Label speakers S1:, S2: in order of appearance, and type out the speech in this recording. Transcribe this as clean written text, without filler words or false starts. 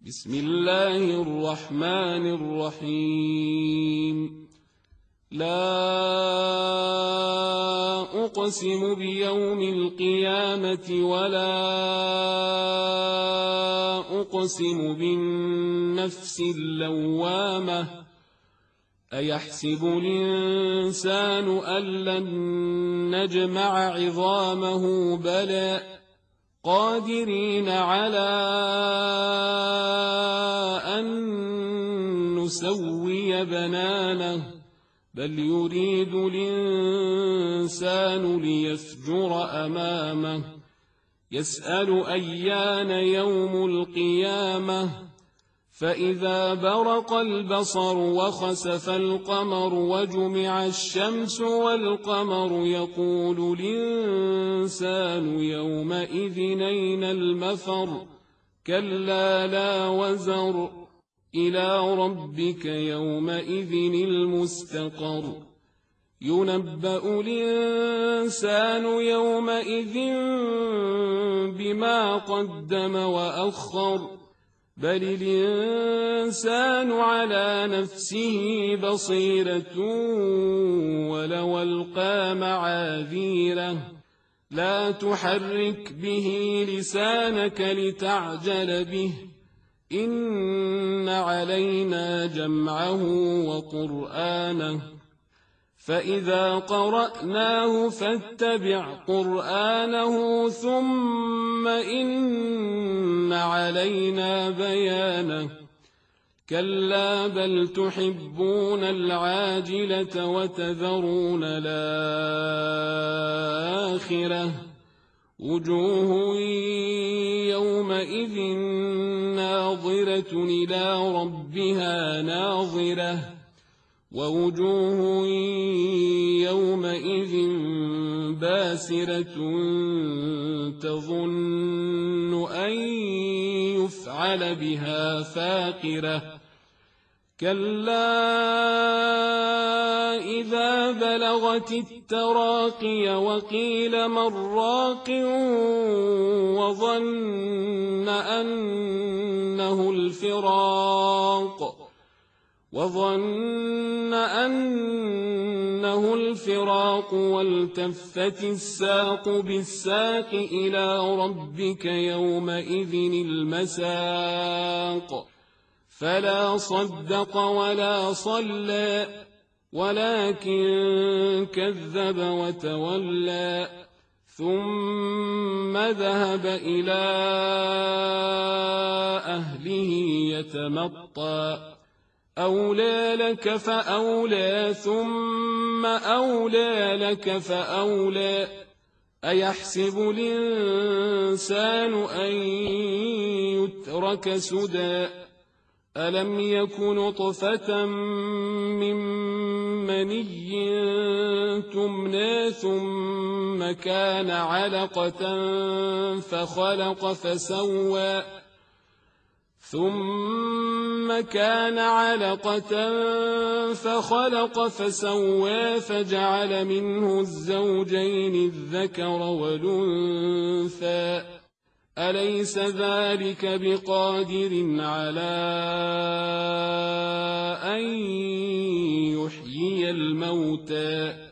S1: بسم الله الرحمن الرحيم. لا أقسم بيوم القيامة ولا أقسم بالنفس اللوامة أيحسب الإنسان أن لن نجمع عظامه بلى قادرين على أن نسوي بنانه بل يريد الإنسان ليفجر أمامه يسأل أيان يوم القيامة فإذا برق البصر وخسف القمر وجمع الشمس والقمر يقول الإنسان يومئذ أين المفر كلا لا وزر إلى ربك يومئذ المستقر ينبأ الإنسان يومئذ بما قدم وأخر بل الإنسان على نفسه بصيرة ولو ألقى معاذيره لا تحرك به لسانك لتعجل به إن علينا جمعه وقرآنه فإذا قرأناه فاتبع قرآنه ثم إن علينا بيانه كلا بل تحبون العاجلة وتذرون الآخرة وجوه يومئذ ناظرة إلى ربها ناظرة ووجوه يومئذ باسرة تظن أن يفعل بها فاقرة كلا إذا بلغت التراقي وقيل من راق وظن أنه الفراق والتفت الساق بالساق إلى ربك يومئذ المساق فلا صدق ولا صلى ولكن كذب وتولى ثم ذهب إلى أهله يتمطى أولى لك فأولى ثم أولى لك فأولى أيحسب الإنسان أن يترك سدى ألم يك نطفة من مني تمنى ثم كان علقة فخلق فسوى فجعل منه الزوجين الذكر والأنثى أليس ذلك بقادر على أن يحيي الموتى